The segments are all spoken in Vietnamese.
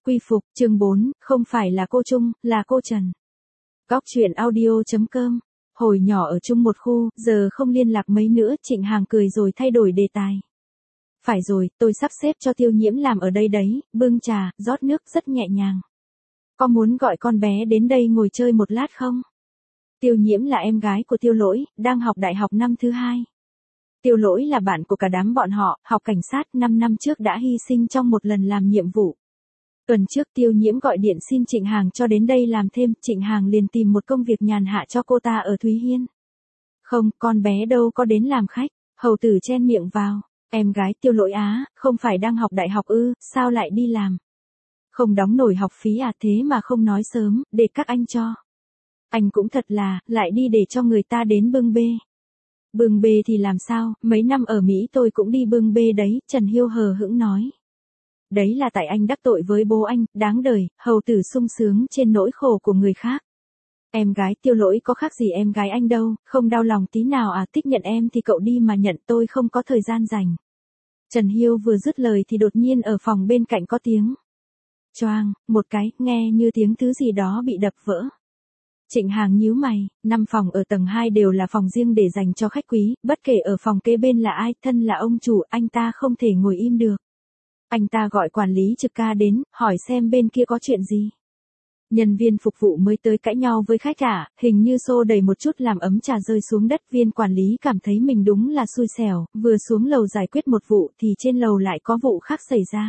Quy phục, chương 4, không phải là cô Trung, là cô Trần. Góc chuyện audio.com. Hồi nhỏ ở chung một khu, giờ không liên lạc mấy nữa, Trịnh Hàng cười rồi thay đổi đề tài. Phải rồi, tôi sắp xếp cho Tiêu Nhiễm làm ở đây đấy, bưng trà, rót nước rất nhẹ nhàng. Có muốn gọi con bé đến đây ngồi chơi một lát không? Tiêu Nhiễm là em gái của Tiêu Lỗi, đang học đại học năm thứ 2. Tiêu Lỗi là bạn của cả đám bọn họ, học cảnh sát 5 năm trước đã hy sinh trong một lần làm nhiệm vụ. Tuần trước Tiêu Nhiễm gọi điện xin Trịnh Hàng cho đến đây làm thêm, Trịnh Hàng liền tìm một công việc nhàn hạ cho cô ta ở Thúy Hiên. Không, con bé đâu có đến làm khách, hầu tử chen miệng vào. Em gái Tiêu Lỗi á, không phải đang học đại học ư, sao lại đi làm? Không đóng nổi học phí à, thế mà không nói sớm, để các anh cho. Anh cũng thật là, lại đi để cho người ta đến bưng bê. Bưng bê thì làm sao, mấy năm ở Mỹ tôi cũng đi bưng bê đấy, Trần Hiêu hờ hững nói. Đấy là tại anh đắc tội với bố anh, đáng đời, hầu tử sung sướng trên nỗi khổ của người khác. Em gái Tiêu Lỗi có khác gì em gái anh đâu, không đau lòng tí nào à, thích nhận em thì cậu đi mà nhận, tôi không có thời gian dành. Trần Hiêu vừa dứt lời thì đột nhiên ở phòng bên cạnh có tiếng. Choang, một cái, nghe như tiếng thứ gì đó bị đập vỡ. Trịnh Hàng nhíu mày, 5 phòng ở tầng 2 đều là phòng riêng để dành cho khách quý, bất kể ở phòng kế bên là ai, thân là ông chủ, anh ta không thể ngồi im được. Anh ta gọi quản lý trực ca đến, hỏi xem bên kia có chuyện gì. Nhân viên phục vụ mới tới cãi nhau với khách à, hình như xô đẩy một chút làm ấm trà rơi xuống đất, viên quản lý cảm thấy mình đúng là xui xẻo, vừa xuống lầu giải quyết một vụ thì trên lầu lại có vụ khác xảy ra.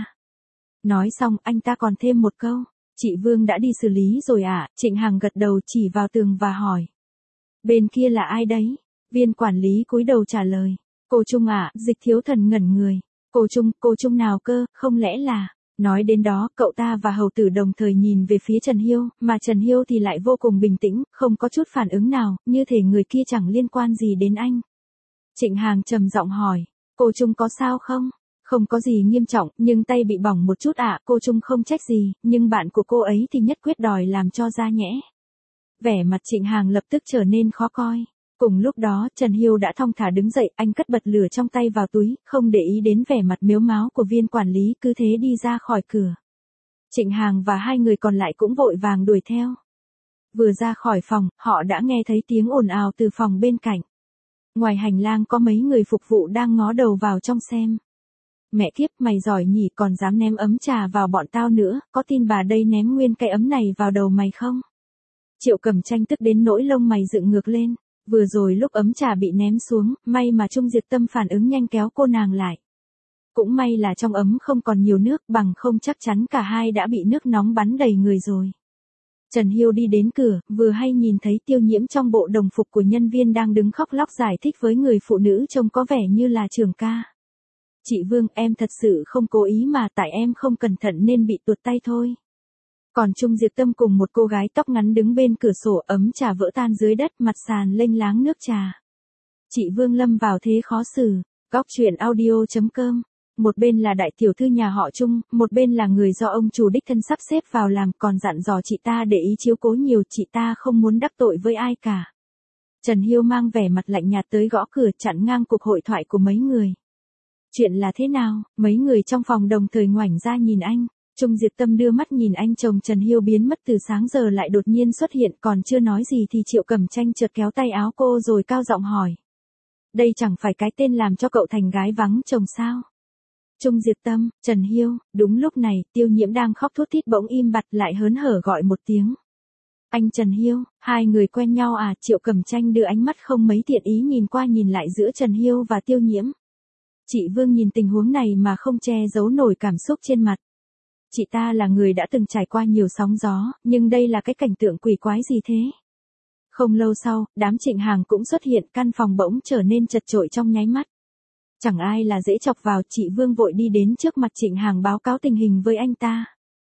Nói xong anh ta còn thêm một câu, chị Vương đã đi xử lý rồi à, Trịnh Hàng gật đầu chỉ vào tường và hỏi. Bên kia là ai đấy? Viên quản lý cúi đầu trả lời, cô Trung à, Dịch Thiếu Thần ngẩn người. Cô Trung nào cơ, không lẽ là... Nói đến đó, cậu ta và hầu tử đồng thời nhìn về phía Trần Hiêu, mà Trần Hiêu thì lại vô cùng bình tĩnh, không có chút phản ứng nào, như thể người kia chẳng liên quan gì đến anh. Trịnh Hàng trầm giọng hỏi, cô Trung có sao không? Không có gì nghiêm trọng, nhưng tay bị bỏng một chút ạ, cô Trung không trách gì, nhưng bạn của cô ấy thì nhất quyết đòi làm cho ra nhẽ. Vẻ mặt Trịnh Hàng lập tức trở nên khó coi. Cùng lúc đó, Trần Hiêu đã thong thả đứng dậy, anh cất bật lửa trong tay vào túi, không để ý đến vẻ mặt mếu máo của viên quản lý, cứ thế đi ra khỏi cửa. Trịnh Hàng và hai người còn lại cũng vội vàng đuổi theo. Vừa ra khỏi phòng, họ đã nghe thấy tiếng ồn ào từ phòng bên cạnh. Ngoài hành lang có mấy người phục vụ đang ngó đầu vào trong xem. Mẹ kiếp, mày giỏi nhỉ, còn dám ném ấm trà vào bọn tao nữa, có tin bà đây ném nguyên cái ấm này vào đầu mày không? Triệu Cẩm Tranh tức đến nỗi lông mày dựng ngược lên. Vừa rồi lúc ấm trà bị ném xuống, may mà Trung Diệt Tâm phản ứng nhanh kéo cô nàng lại. Cũng may là trong ấm không còn nhiều nước, bằng không chắc chắn cả hai đã bị nước nóng bắn đầy người rồi. Trần Hiêu đi đến cửa, vừa hay nhìn thấy Tiêu Nhiễm trong bộ đồng phục của nhân viên đang đứng khóc lóc giải thích với người phụ nữ trông có vẻ như là trưởng ca. Chị Vương, em thật sự không cố ý mà, tại em không cẩn thận nên bị tuột tay thôi. Còn Trung Diệp Tâm cùng một cô gái tóc ngắn đứng bên cửa sổ, ấm trà vỡ tan dưới đất, mặt sàn lênh láng nước trà. Chị Vương lâm vào thế khó xử. Góc chuyện audio.com. Một bên là đại tiểu thư nhà họ Trung, một bên là người do ông chủ đích thân sắp xếp vào làm, còn dặn dò chị ta để ý chiếu cố nhiều, chị ta không muốn đắc tội với ai cả. Trần Hiêu mang vẻ mặt lạnh nhạt tới gõ cửa, chặn ngang cuộc hội thoại của mấy người. Chuyện là thế nào? Mấy người trong phòng đồng thời ngoảnh ra nhìn anh. Trung Diệp Tâm đưa mắt nhìn anh chồng Trần Hiêu biến mất từ sáng giờ lại đột nhiên xuất hiện, còn chưa nói gì thì Triệu Cẩm Tranh chợt kéo tay áo cô rồi cao giọng hỏi. Đây chẳng phải cái tên làm cho cậu thành gái vắng chồng sao? Trung Diệp Tâm, Trần Hiêu, đúng lúc này, Tiêu Nhiễm đang khóc thút thít bỗng im bặt lại hớn hở gọi một tiếng. Anh Trần Hiêu, hai người quen nhau à? Triệu Cẩm Tranh đưa ánh mắt không mấy thiện ý nhìn qua nhìn lại giữa Trần Hiêu và Tiêu Nhiễm. Chị Vương nhìn tình huống này mà không che giấu nổi cảm xúc trên mặt. Chị ta là người đã từng trải qua nhiều sóng gió, nhưng đây là cái cảnh tượng quỷ quái gì thế? Không lâu sau, đám Trịnh Hàng cũng xuất hiện, căn phòng bỗng trở nên chật chội trong nháy mắt. Chẳng ai là dễ chọc vào, chị Vương vội đi đến trước mặt Trịnh Hàng báo cáo tình hình với anh ta.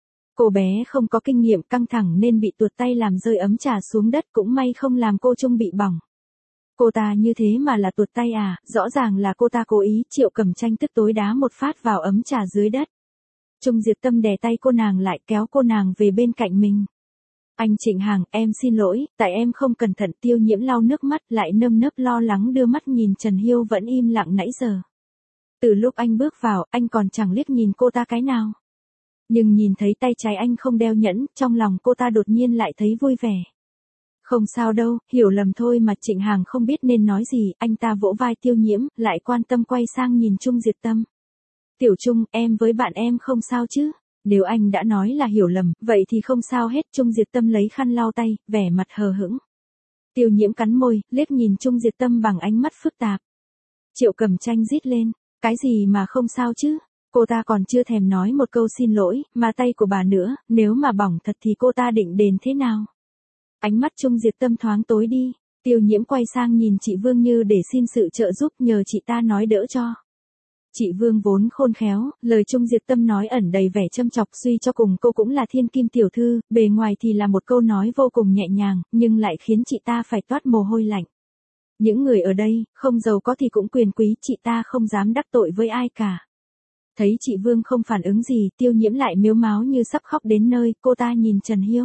Cô bé không có kinh nghiệm, căng thẳng nên bị tuột tay làm rơi ấm trà xuống đất, cũng may không làm cô Trung bị bỏng. Cô ta như thế mà là tuột tay à, rõ ràng là cô ta cố ý. Triệu Cẩm Tranh tức tối đá một phát vào ấm trà dưới đất. Trung Diệp Tâm đè tay cô nàng lại, kéo cô nàng về bên cạnh mình. Anh Trịnh Hàng, em xin lỗi, tại em không cẩn thận. Tiêu Nhiễm lau nước mắt lại nơm nớp lo lắng đưa mắt nhìn Trần Hiêu vẫn im lặng nãy giờ. Từ lúc anh bước vào, anh còn chẳng liếc nhìn cô ta cái nào. Nhưng nhìn thấy tay trái anh không đeo nhẫn, trong lòng cô ta đột nhiên lại thấy vui vẻ. Không sao đâu, hiểu lầm thôi mà. Trịnh Hằng không biết nên nói gì, anh ta vỗ vai Tiêu Nhiễm, lại quan tâm quay sang nhìn Trung Diệt Tâm. Tiểu Trung, em với bạn em không sao chứ? Nếu anh đã nói là hiểu lầm, vậy thì không sao hết. Trung Diệt Tâm lấy khăn lau tay, vẻ mặt hờ hững. Tiêu Nhiễm cắn môi, liếc nhìn Trung Diệt Tâm bằng ánh mắt phức tạp. Triệu Cẩm Tranh rít lên, cái gì mà không sao chứ? Cô ta còn chưa thèm nói một câu xin lỗi, mà tay của bà nữa, nếu mà bỏng thật thì cô ta định đền thế nào? Ánh mắt Trung Diệt Tâm thoáng tối đi, Tiêu Nhiễm quay sang nhìn chị Vương như để xin sự trợ giúp, nhờ chị ta nói đỡ cho. Chị Vương vốn khôn khéo, lời Trung Diệt Tâm nói ẩn đầy vẻ châm chọc, suy cho cùng cô cũng là thiên kim tiểu thư, bề ngoài thì là một câu nói vô cùng nhẹ nhàng, nhưng lại khiến chị ta phải toát mồ hôi lạnh. Những người ở đây, không giàu có thì cũng quyền quý, chị ta không dám đắc tội với ai cả. Thấy chị Vương không phản ứng gì, Tiêu Nhiễm lại mếu máo như sắp khóc đến nơi, cô ta nhìn Trần Hiêu.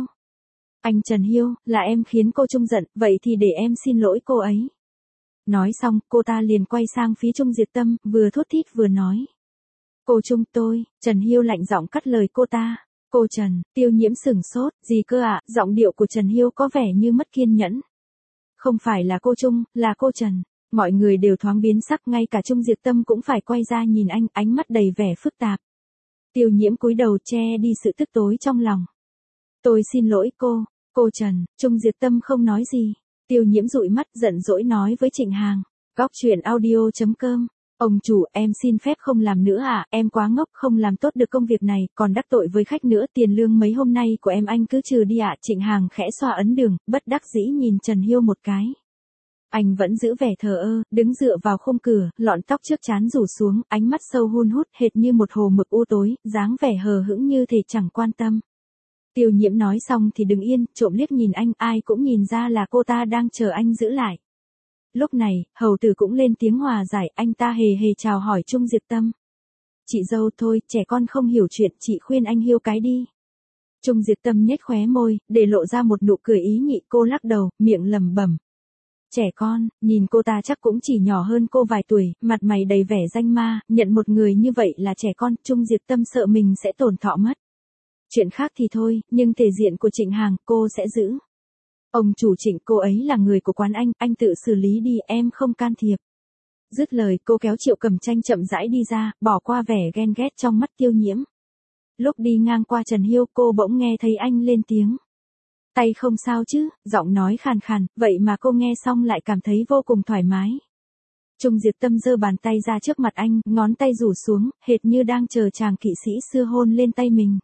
Anh Trần Hiêu, là em khiến cô Trung giận, vậy thì để em xin lỗi cô ấy. Nói xong, cô ta liền quay sang phía Trung Diệt Tâm, vừa thốt thít vừa nói. Cô Trung tôi, Trần Hiêu lạnh giọng cắt lời cô ta. Cô Trần, Tiêu Nhiễm sửng sốt, gì cơ ạ? Giọng điệu của Trần Hiêu có vẻ như mất kiên nhẫn. Không phải là cô Trung, là cô Trần. Mọi người đều thoáng biến sắc, ngay cả Trung Diệt Tâm cũng phải quay ra nhìn anh, ánh mắt đầy vẻ phức tạp. Tiêu Nhiễm cúi đầu che đi sự tức tối trong lòng. Tôi xin lỗi cô Trần. Trung Diệt Tâm không nói gì. Tiêu Nhiễm dụi mắt giận dỗi nói với Trịnh Hằng. Góc truyện audio.com. Ông chủ, em xin phép không làm nữa à, em quá ngốc, không làm tốt được công việc này, còn đắc tội với khách nữa, tiền lương mấy hôm nay của em anh cứ trừ đi ạ. Trịnh Hằng khẽ xoa ấn đường, bất đắc dĩ nhìn Trần Hiêu một cái. Anh vẫn giữ vẻ thờ ơ, đứng dựa vào khung cửa, lọn tóc trước trán rủ xuống, ánh mắt sâu hun hút hệt như một hồ mực u tối, dáng vẻ hờ hững như thể chẳng quan tâm. Tiêu Nhiễm nói xong thì đứng yên, trộm liếc nhìn anh, ai cũng nhìn ra là cô ta đang chờ anh giữ lại. Lúc này, hầu tử cũng lên tiếng hòa giải, anh ta hề hề chào hỏi Trung Diệt Tâm. Chị dâu thôi, trẻ con không hiểu chuyện, chị khuyên anh hiêu cái đi. Trung Diệt Tâm nhếch khóe môi, để lộ ra một nụ cười ý nhị, cô lắc đầu, miệng lẩm bẩm. Trẻ con, nhìn cô ta chắc cũng chỉ nhỏ hơn cô vài tuổi, mặt mày đầy vẻ danh ma, nhận một người như vậy là trẻ con, Trung Diệt Tâm sợ mình sẽ tổn thọ mất. Chuyện khác thì thôi, nhưng thể diện của Trịnh Hằng, cô sẽ giữ. Ông chủ Trịnh, cô ấy là người của quán anh tự xử lý đi, em không can thiệp. Dứt lời, cô kéo Triệu Cẩm Tranh chậm rãi đi ra, bỏ qua vẻ ghen ghét trong mắt Tiêu Nhiễm. Lúc đi ngang qua Trần Hiêu, cô bỗng nghe thấy anh lên tiếng. Tay không sao chứ, giọng nói khàn khàn, vậy mà cô nghe xong lại cảm thấy vô cùng thoải mái. Trung Diệt Tâm giơ bàn tay ra trước mặt anh, ngón tay rủ xuống, hệt như đang chờ chàng kỵ sĩ xưa hôn lên tay mình.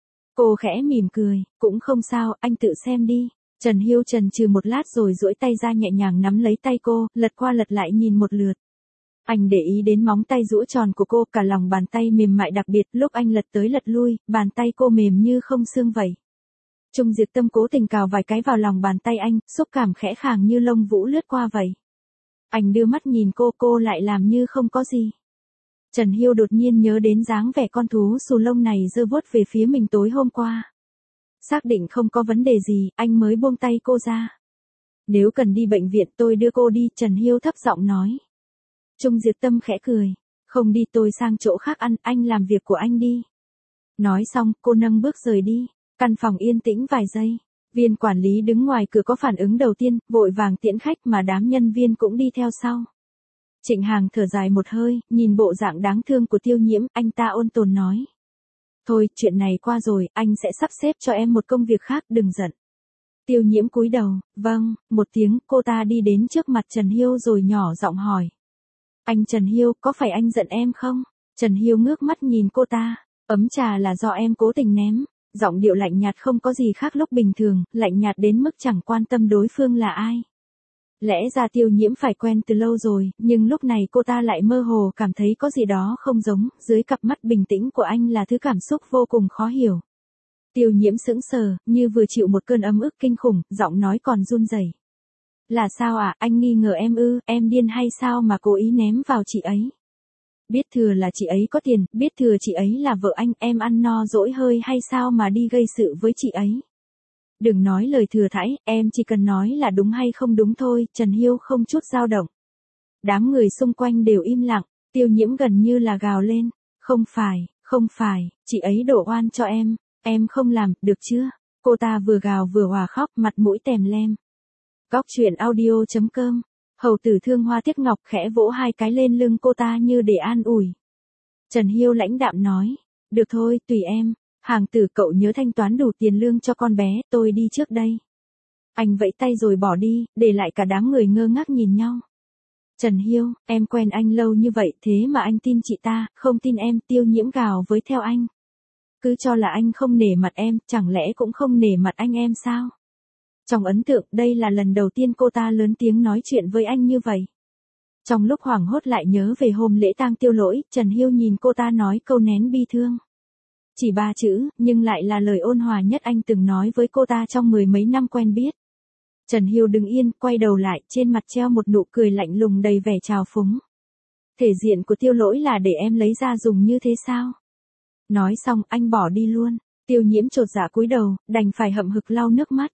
Cô khẽ mỉm cười, cũng không sao, anh tự xem đi. Trần Hiêu chần chừ một lát rồi duỗi tay ra nhẹ nhàng nắm lấy tay cô, lật qua lật lại nhìn một lượt. Anh để ý đến móng tay rũ tròn của cô, cả lòng bàn tay mềm mại đặc biệt, lúc anh lật tới lật lui, bàn tay cô mềm như không xương vậy. Trung Diệt Tâm cố tình cào vài cái vào lòng bàn tay anh, xúc cảm khẽ khàng như lông vũ lướt qua vậy. Anh đưa mắt nhìn cô lại làm như không có gì. Trần Hiêu đột nhiên nhớ đến dáng vẻ con thú xù lông này giơ vuốt về phía mình tối hôm qua. Xác định không có vấn đề gì, anh mới buông tay cô ra. Nếu cần đi bệnh viện tôi đưa cô đi, Trần Hiêu thấp giọng nói. Trung Diệt Tâm khẽ cười. Không đi, tôi sang chỗ khác ăn, anh làm việc của anh đi. Nói xong, cô nâng bước rời đi. Căn phòng yên tĩnh vài giây. Viên quản lý đứng ngoài cửa có phản ứng đầu tiên, vội vàng tiễn khách mà đám nhân viên cũng đi theo sau. Trịnh Hằng thở dài một hơi, nhìn bộ dạng đáng thương của Tiêu Nhiễm, anh ta ôn tồn nói. Thôi, chuyện này qua rồi, anh sẽ sắp xếp cho em một công việc khác, đừng giận. Tiêu Nhiễm cúi đầu, vâng, một tiếng, cô ta đi đến trước mặt Trần Hiêu rồi nhỏ giọng hỏi. Anh Trần Hiêu, có phải anh giận em không? Trần Hiêu ngước mắt nhìn cô ta, ấm trà là do em cố tình ném. Giọng điệu lạnh nhạt không có gì khác lúc bình thường, lạnh nhạt đến mức chẳng quan tâm đối phương là ai. Lẽ ra Tiêu Nhiễm phải quen từ lâu rồi, nhưng lúc này cô ta lại mơ hồ cảm thấy có gì đó không giống, dưới cặp mắt bình tĩnh của anh là thứ cảm xúc vô cùng khó hiểu. Tiêu Nhiễm sững sờ, như vừa chịu một cơn ấm ức kinh khủng, giọng nói còn run rẩy. Là sao à, anh nghi ngờ em ư, em điên hay sao mà cố ý ném vào chị ấy? Biết thừa là chị ấy có tiền, biết thừa chị ấy là vợ anh, em ăn no dỗi hơi hay sao mà đi gây sự với chị ấy? Đừng nói lời thừa thãi, em chỉ cần nói là đúng hay không đúng thôi, Trần Hiêu không chút dao động. Đám người xung quanh đều im lặng, Tiêu Nhiễm gần như là gào lên. Không phải, chị ấy đổ oan cho em không làm, được chưa? Cô ta vừa gào vừa hòa khóc, mặt mũi tèm lem. Góc truyện audio.com. Hầu tử Thương Hoa Tiếc Ngọc khẽ vỗ hai cái lên lưng cô ta như để an ủi. Trần Hiêu lãnh đạm nói, được thôi, tùy em, hàng tử cậu nhớ thanh toán đủ tiền lương cho con bé, tôi đi trước đây. Anh vẫy tay rồi bỏ đi, để lại cả đám người ngơ ngác nhìn nhau. Trần Hiêu, em quen anh lâu như vậy thế mà anh tin chị ta, không tin em, Tiêu Nhiễm gào với theo anh. Cứ cho là anh không nể mặt em, chẳng lẽ cũng không nể mặt anh em sao? Trong ấn tượng, đây là lần đầu tiên cô ta lớn tiếng nói chuyện với anh như vậy. Trong lúc hoảng hốt lại nhớ về hôm lễ tang Tiêu Lỗi, Trần Hiêu nhìn cô ta nói câu nén bi thương. Chỉ 3 chữ, nhưng lại là lời ôn hòa nhất anh từng nói với cô ta trong 10 mấy năm quen biết. Trần Hiêu đứng yên, quay đầu lại, trên mặt treo một nụ cười lạnh lùng đầy vẻ trào phúng. Thể diện của Tiêu Lỗi là để em lấy ra dùng như thế sao? Nói xong, anh bỏ đi luôn. Tiêu Nhiễm chột dạ cúi đầu, đành phải hậm hực lau nước mắt.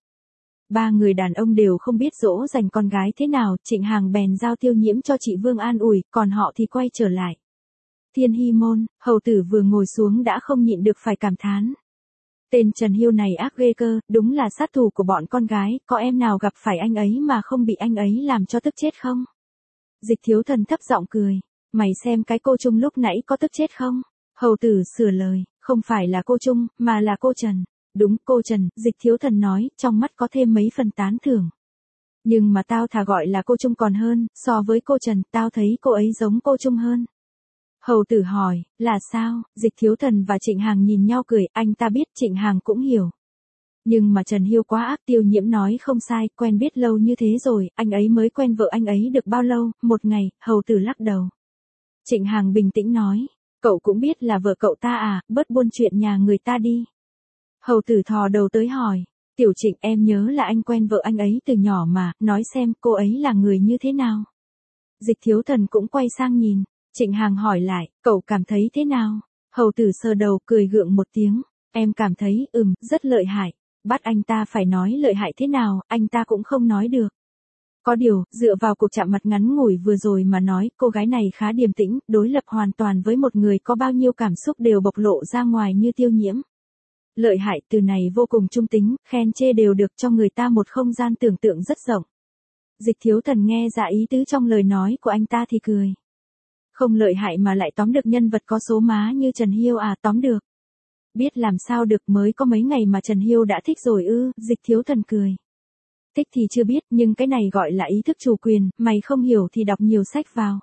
3 người đàn ông đều không biết dỗ dành con gái thế nào, Trịnh Hàng bèn giao Tiêu Nhiễm cho chị Vương an ủi, còn họ thì quay trở lại. Thiên Hy Môn, hầu tử vừa ngồi xuống đã không nhịn được phải cảm thán. Tên Trần Hiêu này ác ghê cơ, đúng là sát thủ của bọn con gái, có em nào gặp phải anh ấy mà không bị anh ấy làm cho tức chết không? Dịch Thiếu Thần thấp giọng cười, mày xem cái cô Trung lúc nãy có tức chết không? Hầu tử sửa lời, không phải là cô Trung, mà là cô Trần. Đúng, cô Trần, Dịch Thiếu Thần nói, trong mắt có thêm mấy phần tán thưởng. Nhưng mà tao thà gọi là cô Trung còn hơn, so với cô Trần, tao thấy cô ấy giống cô Trung hơn. Hầu tử hỏi, là sao? Dịch Thiếu Thần và Trịnh Hàng nhìn nhau cười, anh ta biết Trịnh Hàng cũng hiểu. Nhưng mà Trần Hiêu quá ác, Tiêu Nhiễm nói không sai, quen biết lâu như thế rồi, anh ấy mới quen vợ anh ấy được bao lâu, một ngày, hầu tử lắc đầu. Trịnh Hàng bình tĩnh nói, cậu cũng biết là vợ cậu ta à, bớt buôn chuyện nhà người ta đi. Hầu tử thò đầu tới hỏi, Tiểu Trịnh em nhớ là anh quen vợ anh ấy từ nhỏ mà, nói xem cô ấy là người như thế nào. Dịch Thiếu Thần cũng quay sang nhìn. Trịnh Hàng hỏi lại, cậu cảm thấy thế nào? Hầu tử sờ đầu cười gượng một tiếng, em cảm thấy, rất lợi hại. Bắt anh ta phải nói lợi hại thế nào, anh ta cũng không nói được. Có điều, dựa vào cuộc chạm mặt ngắn ngủi vừa rồi mà nói, cô gái này khá điềm tĩnh, đối lập hoàn toàn với một người có bao nhiêu cảm xúc đều bộc lộ ra ngoài như Tiêu Nhiễm. Lợi hại từ này vô cùng trung tính, khen chê đều được cho người ta một không gian tưởng tượng rất rộng. Dịch Thiếu Thần nghe ra ý tứ trong lời nói của anh ta thì cười. Không lợi hại mà lại tóm được nhân vật có số má như Trần Hiêu à, tóm được. Biết làm sao được, mới có mấy ngày mà Trần Hiêu đã thích rồi ư, Dịch Thiếu Thần cười. Thích thì chưa biết, nhưng cái này gọi là ý thức chủ quyền, mày không hiểu thì đọc nhiều sách vào.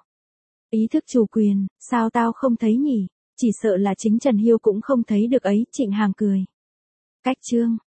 Ý thức chủ quyền, sao tao không thấy nhỉ? Chỉ sợ là chính Trần Hiêu cũng không thấy được ấy, Trịnh Hàng cười. Cách chương.